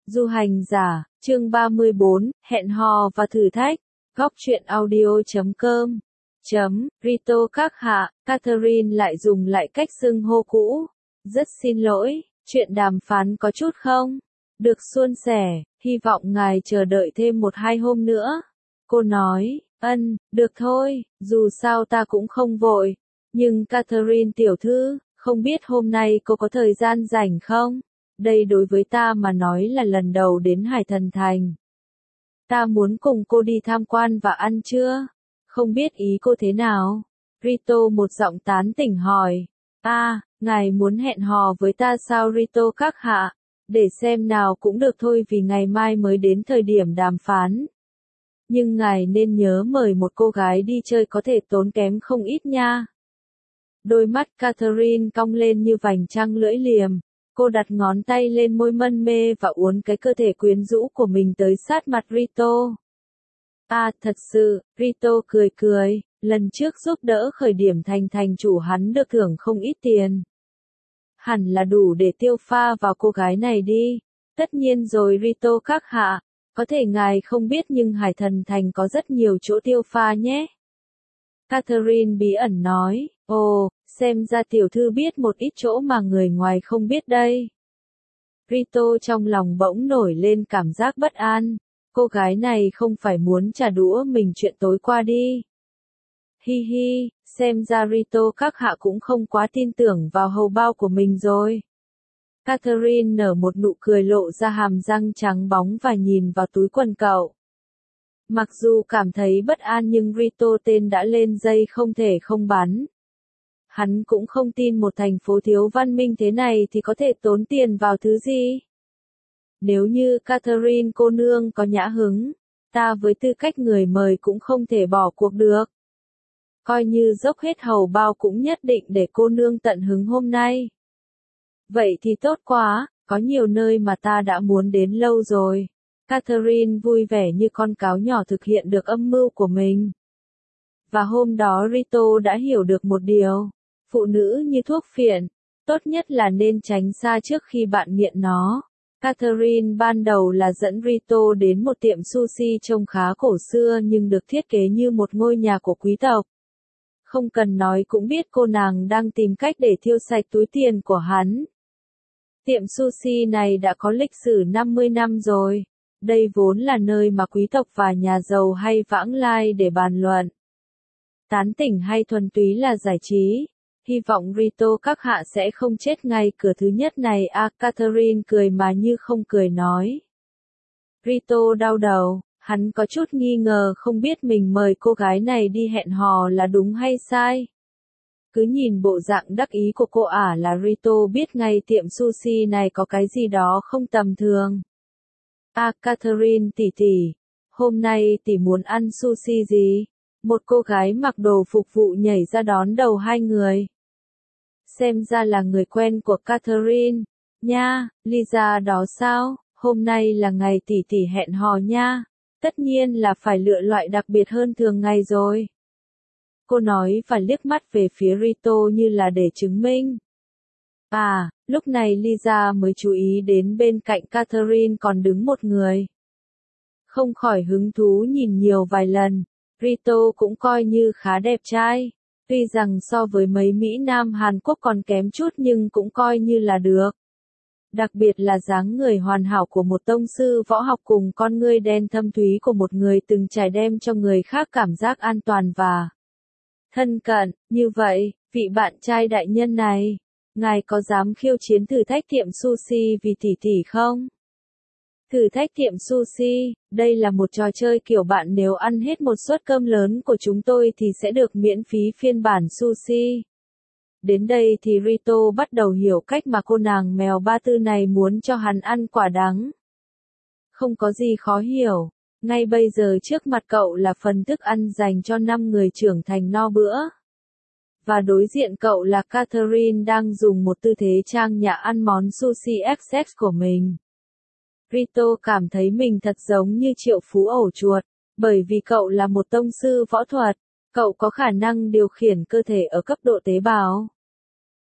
Du hành giả, chương 34, hẹn hò và thử thách. Góc truyện audio.com. Rito các hạ, Catherine lại dùng lại cách xưng hô cũ. Rất xin lỗi, chuyện đàm phán có chút không? Được suôn sẻ, hy vọng ngài chờ đợi thêm 1-2 hôm nữa. Cô nói, được thôi, dù sao ta cũng không vội. Nhưng Catherine tiểu thư, không biết hôm nay cô có thời gian rảnh không? Đây đối với ta mà nói là lần đầu đến Hải Thần Thành. Ta muốn cùng cô đi tham quan và ăn trưa. Không biết ý cô thế nào? Rito một giọng tán tỉnh hỏi. Ngài muốn hẹn hò với ta sao Rito các hạ? Để xem nào cũng được thôi vì ngày mai mới đến thời điểm đàm phán. Nhưng ngài nên nhớ mời một cô gái đi chơi có thể tốn kém không ít nha. Đôi mắt Catherine cong lên như vành trăng lưỡi liềm. Cô đặt ngón tay lên môi mân mê và uốn cái cơ thể quyến rũ của mình tới sát mặt Rito. Thật sự, Rito cười, lần trước giúp đỡ khởi điểm thành chủ hắn được thưởng không ít tiền. Hẳn là đủ để tiêu pha vào cô gái này đi. Tất nhiên rồi Rito các hạ, có thể ngài không biết nhưng Hải Thần Thành có rất nhiều chỗ tiêu pha nhé. Catherine bí ẩn nói, xem ra tiểu thư biết một ít chỗ mà người ngoài không biết đây. Rito trong lòng bỗng nổi lên cảm giác bất an, cô gái này không phải muốn trả đũa mình chuyện tối qua đi. Hi, xem ra Rito các hạ cũng không quá tin tưởng vào hầu bao của mình rồi. Catherine nở một nụ cười lộ ra hàm răng trắng bóng và nhìn vào túi quần cậu. Mặc dù cảm thấy bất an nhưng Rito tên đã lên dây không thể không bắn. Hắn cũng không tin một thành phố thiếu văn minh thế này thì có thể tốn tiền vào thứ gì. Nếu như Catherine cô nương có nhã hứng, ta với tư cách người mời cũng không thể bỏ cuộc được. Coi như dốc hết hầu bao cũng nhất định để cô nương tận hứng hôm nay. Vậy thì tốt quá, có nhiều nơi mà ta đã muốn đến lâu rồi. Catherine vui vẻ như con cáo nhỏ thực hiện được âm mưu của mình. Và hôm đó Rito đã hiểu được một điều. Phụ nữ như thuốc phiện, tốt nhất là nên tránh xa trước khi bạn nghiện nó. Catherine ban đầu là dẫn Rito đến một tiệm sushi trông khá cổ xưa nhưng được thiết kế như một ngôi nhà của quý tộc. Không cần nói cũng biết cô nàng đang tìm cách để tiêu sạch túi tiền của hắn. Tiệm sushi này đã có lịch sử 50 năm rồi. Đây vốn là nơi mà quý tộc và nhà giàu hay vãng lai để bàn luận. Tán tỉnh hay thuần túy là giải trí. Hy vọng Rito các hạ sẽ không chết ngay cửa thứ nhất này. Catherine cười mà như không cười nói. Rito đau đầu, hắn có chút nghi ngờ không biết mình mời cô gái này đi hẹn hò là đúng hay sai. Cứ nhìn bộ dạng đắc ý của cô là Rito biết ngay tiệm sushi này có cái gì đó không tầm thường. Catherine tỷ, hôm nay tỷ muốn ăn sushi gì? Một cô gái mặc đồ phục vụ nhảy ra đón đầu hai người. Xem ra là người quen của Catherine. Nha, Lisa đó sao? Hôm nay là ngày tỷ hẹn hò nha. Tất nhiên là phải lựa loại đặc biệt hơn thường ngày rồi. Cô nói và liếc mắt về phía Rito như là để chứng minh. Lúc này Lisa mới chú ý đến bên cạnh Catherine còn đứng một người. Không khỏi hứng thú nhìn nhiều vài lần, Rito cũng coi như khá đẹp trai. Tuy rằng so với mấy Mỹ Nam Hàn Quốc còn kém chút nhưng cũng coi như là được. Đặc biệt là dáng người hoàn hảo của một tông sư võ học cùng con ngươi đen thâm thúy của một người từng trải đem cho người khác cảm giác an toàn và thân cận. Như vậy, vị bạn trai đại nhân này, ngài có dám khiêu chiến thử thách tiệm sushi vì tỷ không? Thử thách tiệm sushi, đây là một trò chơi kiểu bạn nếu ăn hết một suất cơm lớn của chúng tôi thì sẽ được miễn phí phiên bản sushi. Đến đây thì Rito bắt đầu hiểu cách mà cô nàng mèo ba tư này muốn cho hắn ăn quả đắng. Không có gì khó hiểu, ngay bây giờ trước mặt cậu là phần thức ăn dành cho 5 người trưởng thành no bữa. Và đối diện cậu là Catherine đang dùng một tư thế trang nhã ăn món sushi XX của mình. Rito cảm thấy mình thật giống như triệu phú ổ chuột, bởi vì cậu là một tông sư võ thuật, cậu có khả năng điều khiển cơ thể ở cấp độ tế bào.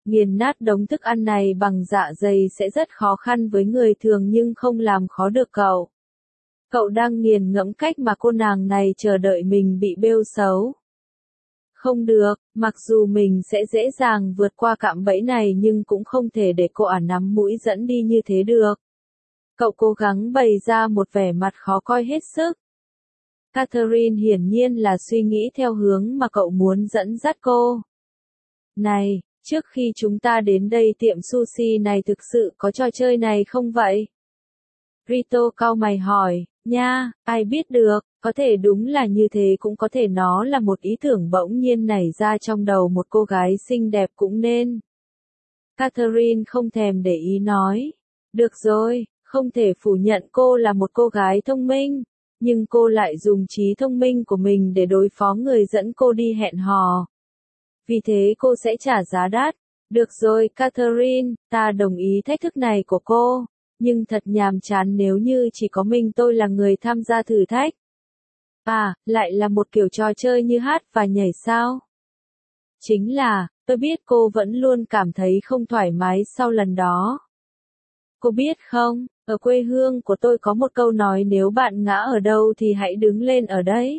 Nghiền nát đống thức ăn này bằng dạ dày sẽ rất khó khăn với người thường nhưng không làm khó được cậu. Cậu đang nghiền ngẫm cách mà cô nàng này chờ đợi mình bị bêu xấu. Không được, mặc dù mình sẽ dễ dàng vượt qua cạm bẫy này nhưng cũng không thể để cô ả nắm mũi dẫn đi như thế được. Cậu cố gắng bày ra một vẻ mặt khó coi hết sức. Catherine hiển nhiên là suy nghĩ theo hướng mà cậu muốn dẫn dắt cô. Này, trước khi chúng ta đến đây tiệm sushi này thực sự có trò chơi này không vậy? Rito cau mày hỏi, nha, ai biết được, có thể đúng là như thế cũng có thể nó là một ý tưởng bỗng nhiên nảy ra trong đầu một cô gái xinh đẹp cũng nên. Catherine không thèm để ý nói, được rồi, không thể phủ nhận cô là một cô gái thông minh, nhưng cô lại dùng trí thông minh của mình để đối phó người dẫn cô đi hẹn hò. Vì thế cô sẽ trả giá đắt. Được rồi Catherine, ta đồng ý thách thức này của cô. Nhưng thật nhàm chán nếu như chỉ có mình tôi là người tham gia thử thách. À, lại là một kiểu trò chơi như hát và nhảy sao? Chính là, tôi biết cô vẫn luôn cảm thấy không thoải mái sau lần đó. Cô biết không, ở quê hương của tôi có một câu nói nếu bạn ngã ở đâu thì hãy đứng lên ở đấy.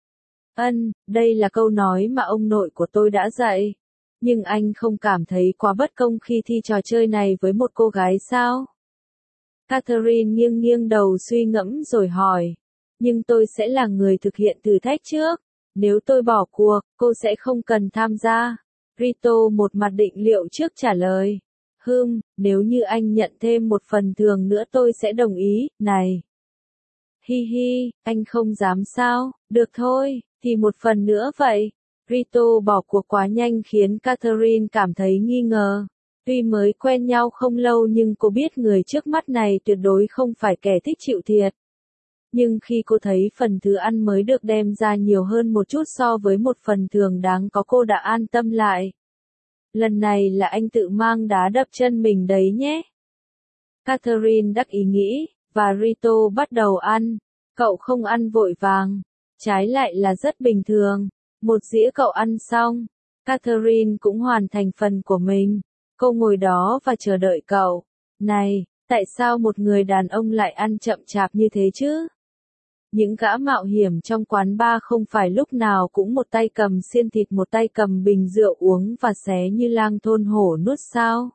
Đây là câu nói mà ông nội của tôi đã dạy. Nhưng anh không cảm thấy quá bất công khi thi trò chơi này với một cô gái sao? Catherine nghiêng nghiêng đầu suy ngẫm rồi hỏi. Nhưng tôi sẽ là người thực hiện thử thách trước. Nếu tôi bỏ cuộc, cô sẽ không cần tham gia. Rito một mặt định liệu trước trả lời. Nếu như anh nhận thêm một phần thưởng nữa tôi sẽ đồng ý, này. Hi hi, anh không dám sao, được thôi, thì một phần nữa vậy. Rito bỏ cuộc quá nhanh khiến Catherine cảm thấy nghi ngờ. Tuy mới quen nhau không lâu nhưng cô biết người trước mắt này tuyệt đối không phải kẻ thích chịu thiệt. Nhưng khi cô thấy phần thứ ăn mới được đem ra nhiều hơn một chút so với một phần thường đáng có cô đã an tâm lại. Lần này là anh tự mang đá đập chân mình đấy nhé. Catherine đắc ý nghĩ, và Rito bắt đầu ăn. Cậu không ăn vội vàng, trái lại là rất bình thường. Một dĩa cậu ăn xong, Catherine cũng hoàn thành phần của mình. Cô ngồi đó và chờ đợi cậu. Này, tại sao một người đàn ông lại ăn chậm chạp như thế chứ? Những gã mạo hiểm trong quán bar không phải lúc nào cũng một tay cầm xiên thịt một tay cầm bình rượu uống và xé như lang thôn hổ nuốt sao?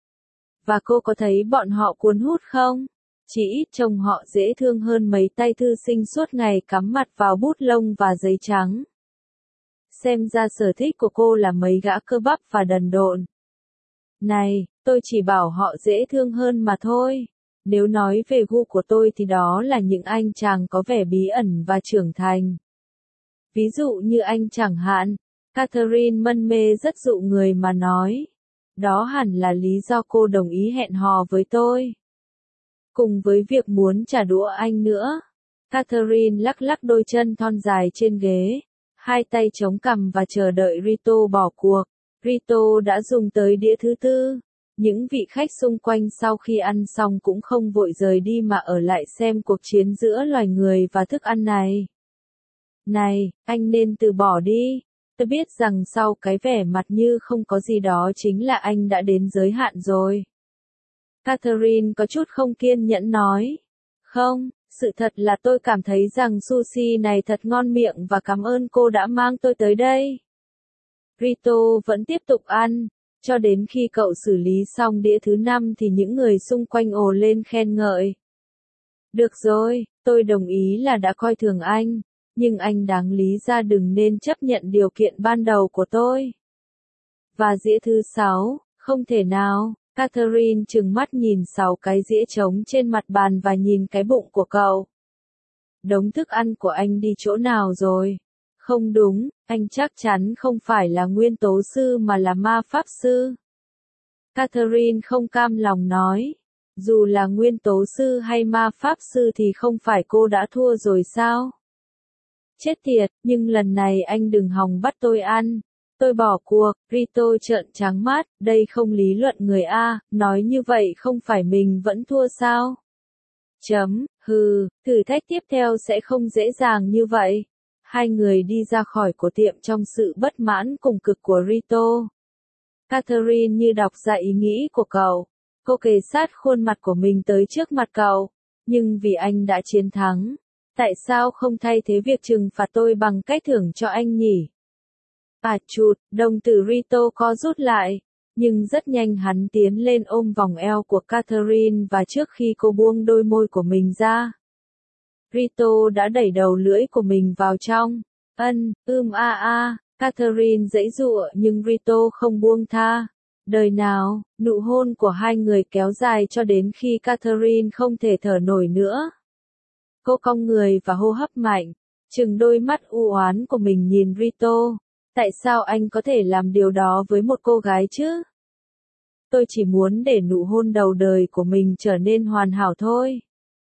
Và cô có thấy bọn họ cuốn hút không? Chỉ ít trông họ dễ thương hơn mấy tay thư sinh suốt ngày cắm mặt vào bút lông và giấy trắng. Xem ra sở thích của cô là mấy gã cơ bắp và đần độn. Này, tôi chỉ bảo họ dễ thương hơn mà thôi. Nếu nói về gu của tôi thì đó là những anh chàng có vẻ bí ẩn và trưởng thành. Ví dụ như anh chẳng hạn, Catherine mân mê rất dụ người mà nói. Đó hẳn là lý do cô đồng ý hẹn hò với tôi. Cùng với việc muốn trả đũa anh nữa, Catherine lắc lắc đôi chân thon dài trên ghế, hai tay chống cằm và chờ đợi Rito bỏ cuộc. Rito đã dùng tới đĩa thứ tư. Những vị khách xung quanh sau khi ăn xong cũng không vội rời đi mà ở lại xem cuộc chiến giữa loài người và thức ăn này. Này, anh nên từ bỏ đi. Tôi biết rằng sau cái vẻ mặt như không có gì đó chính là anh đã đến giới hạn rồi. Catherine có chút không kiên nhẫn nói. Không, sự thật là tôi cảm thấy rằng sushi này thật ngon miệng và cảm ơn cô đã mang tôi tới đây. Rito vẫn tiếp tục ăn, cho đến khi cậu xử lý xong đĩa thứ 5 thì những người xung quanh ồ lên khen ngợi. Được rồi, tôi đồng ý là đã coi thường anh, nhưng anh đáng lý ra đừng nên chấp nhận điều kiện ban đầu của tôi. Và dĩa thứ 6, không thể nào. Catherine trừng mắt nhìn 6 cái dĩa trống trên mặt bàn và nhìn cái bụng của cậu. Đống thức ăn của anh đi chỗ nào rồi? Không đúng, anh chắc chắn không phải là nguyên tố sư mà là ma pháp sư. Catherine không cam lòng nói. Dù là nguyên tố sư hay ma pháp sư thì không phải cô đã thua rồi sao? Chết tiệt, nhưng lần này anh đừng hòng bắt tôi ăn. Tôi bỏ cuộc, Rito trợn trắng mắt, đây không lý luận người A, nói như vậy không phải mình vẫn thua sao? Thử thách tiếp theo sẽ không dễ dàng như vậy. Hai người đi ra khỏi của tiệm trong sự bất mãn cùng cực của Rito. Catherine như đọc ra ý nghĩ của cậu. Cô kề sát khuôn mặt của mình tới trước mặt cậu. Nhưng vì anh đã chiến thắng, tại sao không thay thế việc trừng phạt tôi bằng cách thưởng cho anh nhỉ? À chụt, đồng tử Rito co rút lại. Nhưng rất nhanh hắn tiến lên ôm vòng eo của Catherine và trước khi cô buông đôi môi của mình ra, Rito đã đẩy đầu lưỡi của mình vào trong. Catherine giãy giụa nhưng Rito không buông tha. Đời nào, nụ hôn của hai người kéo dài cho đến khi Catherine không thể thở nổi nữa. Cô cong người và hô hấp mạnh, trừng đôi mắt u oán của mình nhìn Rito. Tại sao anh có thể làm điều đó với một cô gái chứ? Tôi chỉ muốn để nụ hôn đầu đời của mình trở nên hoàn hảo thôi.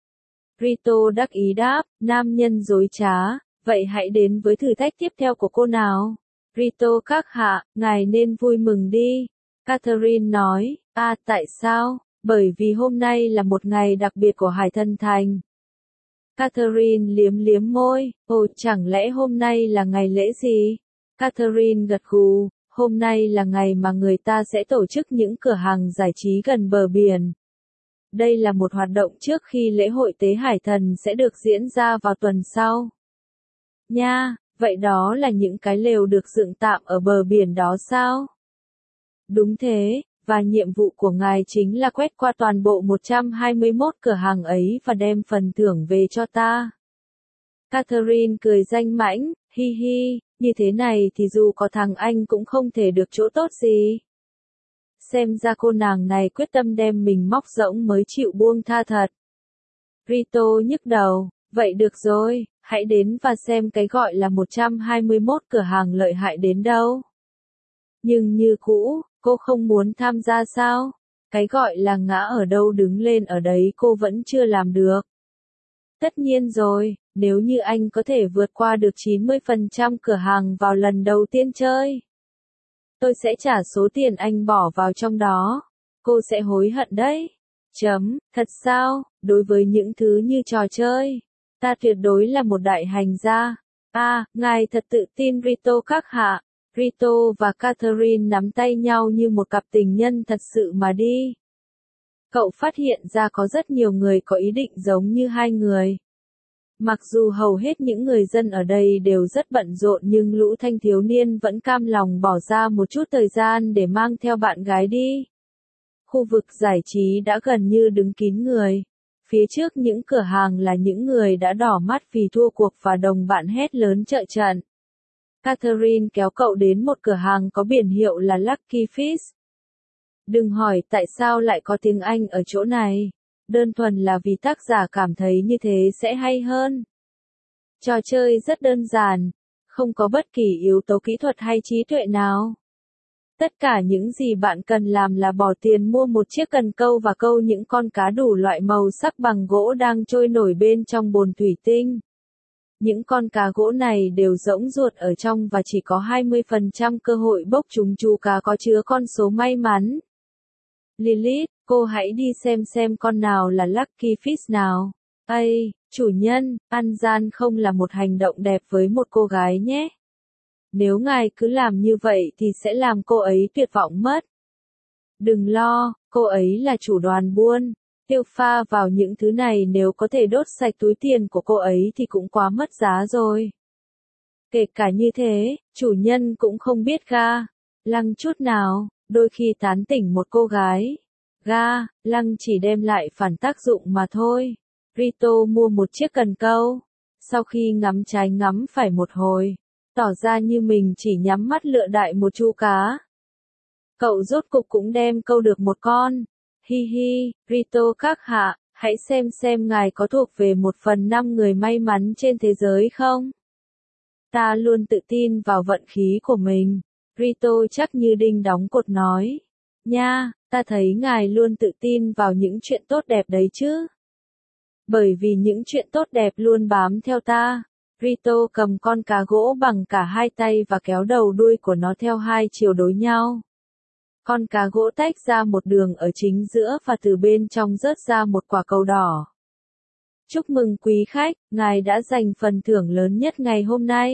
Rito đắc ý đáp, nam nhân dối trá, vậy hãy đến với thử thách tiếp theo của cô nào. Rito các hạ, ngài nên vui mừng đi. Catherine nói, tại sao? Bởi vì hôm nay là một ngày đặc biệt của Hải Thần Thành. Catherine liếm liếm môi, chẳng lẽ hôm nay là ngày lễ gì? Catherine gật gù, hôm nay là ngày mà người ta sẽ tổ chức những cửa hàng giải trí gần bờ biển. Đây là một hoạt động trước khi lễ hội tế hải thần sẽ được diễn ra vào tuần sau. Nha, vậy đó là những cái lều được dựng tạm ở bờ biển đó sao? Đúng thế, và nhiệm vụ của ngài chính là quét qua toàn bộ 121 cửa hàng ấy và đem phần thưởng về cho ta. Catherine cười danh mãnh, hi hi, như thế này thì dù có thằng anh cũng không thể được chỗ tốt gì. Xem ra cô nàng này quyết tâm đem mình móc rỗng mới chịu buông tha thật. Rito nhức đầu, vậy được rồi, hãy đến và xem cái gọi là 121 cửa hàng lợi hại đến đâu. Nhưng như cũ, cô không muốn tham gia sao? Cái gọi là ngã ở đâu đứng lên ở đấy cô vẫn chưa làm được. Tất nhiên rồi, nếu như anh có thể vượt qua được 90% cửa hàng vào lần đầu tiên chơi, tôi sẽ trả số tiền anh bỏ vào trong đó. Cô sẽ hối hận đấy. Thật sao, đối với những thứ như trò chơi, ta tuyệt đối là một đại hành gia. Ngài thật tự tin Rito các hạ. Rito và Catherine nắm tay nhau như một cặp tình nhân thật sự mà đi. Cậu phát hiện ra có rất nhiều người có ý định giống như hai người. Mặc dù hầu hết những người dân ở đây đều rất bận rộn nhưng lũ thanh thiếu niên vẫn cam lòng bỏ ra một chút thời gian để mang theo bạn gái đi. Khu vực giải trí đã gần như đứng kín người. Phía trước những cửa hàng là những người đã đỏ mắt vì thua cuộc và đồng bạn hét lớn trợ trận. Catherine kéo cậu đến một cửa hàng có biển hiệu là Lucky Fish. Đừng hỏi tại sao lại có tiếng Anh ở chỗ này. Đơn thuần là vì tác giả cảm thấy như thế sẽ hay hơn. Trò chơi rất đơn giản, không có bất kỳ yếu tố kỹ thuật hay trí tuệ nào. Tất cả những gì bạn cần làm là bỏ tiền mua một chiếc cần câu và câu những con cá đủ loại màu sắc bằng gỗ đang trôi nổi bên trong bồn thủy tinh. Những con cá gỗ này đều rỗng ruột ở trong và chỉ có 20% cơ hội bốc trúng chú cá có chứa con số may mắn. Lilith, cô hãy đi xem con nào là Lucky Fish nào. Chủ nhân, ăn gian không là một hành động đẹp với một cô gái nhé. Nếu ngài cứ làm như vậy thì sẽ làm cô ấy tuyệt vọng mất. Đừng lo, cô ấy là chủ đoàn buôn. Tiêu pha vào những thứ này nếu có thể đốt sạch túi tiền của cô ấy thì cũng quá mất giá rồi. Kể cả như thế, chủ nhân cũng không biết ga lăng chút nào, đôi khi tán tỉnh một cô gái. Ga lăng chỉ đem lại phản tác dụng mà thôi. Rito mua một chiếc cần câu. Sau khi ngắm trái ngắm phải một hồi, tỏ ra như mình chỉ nhắm mắt lựa đại một chú cá. Cậu rốt cục cũng đem câu được một con. Hi hi, Rito các hạ, hãy xem ngài có thuộc về 1/5 người may mắn trên thế giới không? Ta luôn tự tin vào vận khí của mình. Rito chắc như đinh đóng cột nói. Nha, ta thấy ngài luôn tự tin vào những chuyện tốt đẹp đấy chứ. Bởi vì những chuyện tốt đẹp luôn bám theo ta. Rito cầm con cá gỗ bằng cả hai tay và kéo đầu đuôi của nó theo hai chiều đối nhau. Con cá gỗ tách ra một đường ở chính giữa và từ bên trong rớt ra một quả cầu đỏ. Chúc mừng quý khách, ngài đã giành phần thưởng lớn nhất ngày hôm nay.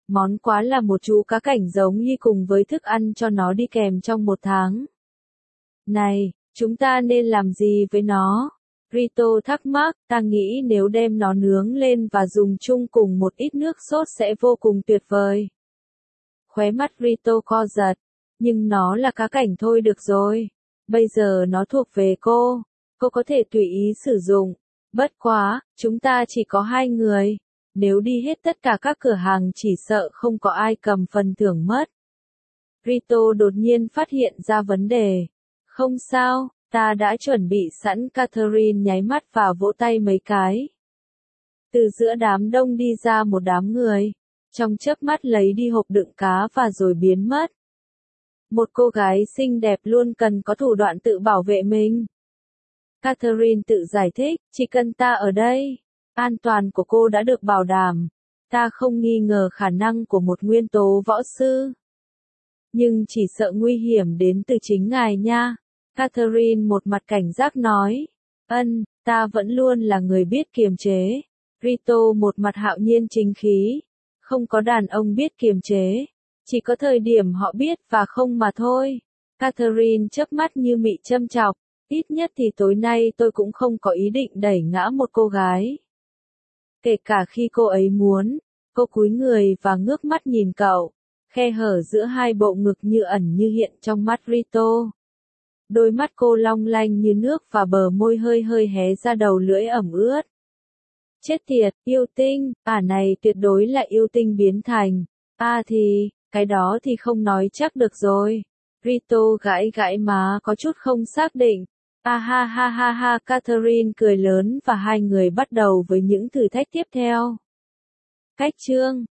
Món quá là một chú cá cảnh giống như cùng với thức ăn cho nó đi kèm trong 1 tháng. Này, chúng ta nên làm gì với nó? Rito thắc mắc, ta nghĩ nếu đem nó nướng lên và dùng chung cùng một ít nước sốt sẽ vô cùng tuyệt vời. Khóe mắt Rito co giật, nhưng nó là cá cảnh thôi được rồi. Bây giờ nó thuộc về cô có thể tùy ý sử dụng. Bất quá, chúng ta chỉ có 2 người. Nếu đi hết tất cả các cửa hàng chỉ sợ không có ai cầm phần thưởng mất. Rito đột nhiên phát hiện ra vấn đề. Không sao, ta đã chuẩn bị sẵn. Catherine nháy mắt và vỗ tay mấy cái. Từ giữa đám đông đi ra một đám người. Trong chớp mắt lấy đi hộp đựng cá và rồi biến mất. Một cô gái xinh đẹp luôn cần có thủ đoạn tự bảo vệ mình. Catherine tự giải thích, chỉ cần ta ở đây, an toàn của cô đã được bảo đảm. Ta không nghi ngờ khả năng của một nguyên tố võ sư. Nhưng chỉ sợ nguy hiểm đến từ chính ngài nha. Catherine một mặt cảnh giác nói. Ta vẫn luôn là người biết kiềm chế. Rito một mặt hạo nhiên chính khí. Không có đàn ông biết kiềm chế. Chỉ có thời điểm họ biết và không mà thôi. Catherine chớp mắt như mị châm chọc. Ít nhất thì tối nay tôi cũng không có ý định đẩy ngã một cô gái. Kể cả khi cô ấy muốn. Cô cúi người và ngước mắt nhìn cậu. Khe hở giữa hai bộ ngực như ẩn như hiện trong mắt Rito. Đôi mắt cô long lanh như nước và bờ môi hơi hơi hé ra đầu lưỡi ẩm ướt. Chết tiệt, yêu tinh, này tuyệt đối là yêu tinh biến thành. Thì, cái đó thì không nói chắc được rồi. Rito gãi gãi má có chút không xác định. Ha ha ha ha, Catherine cười lớn và hai người bắt đầu với những thử thách tiếp theo. Cách chương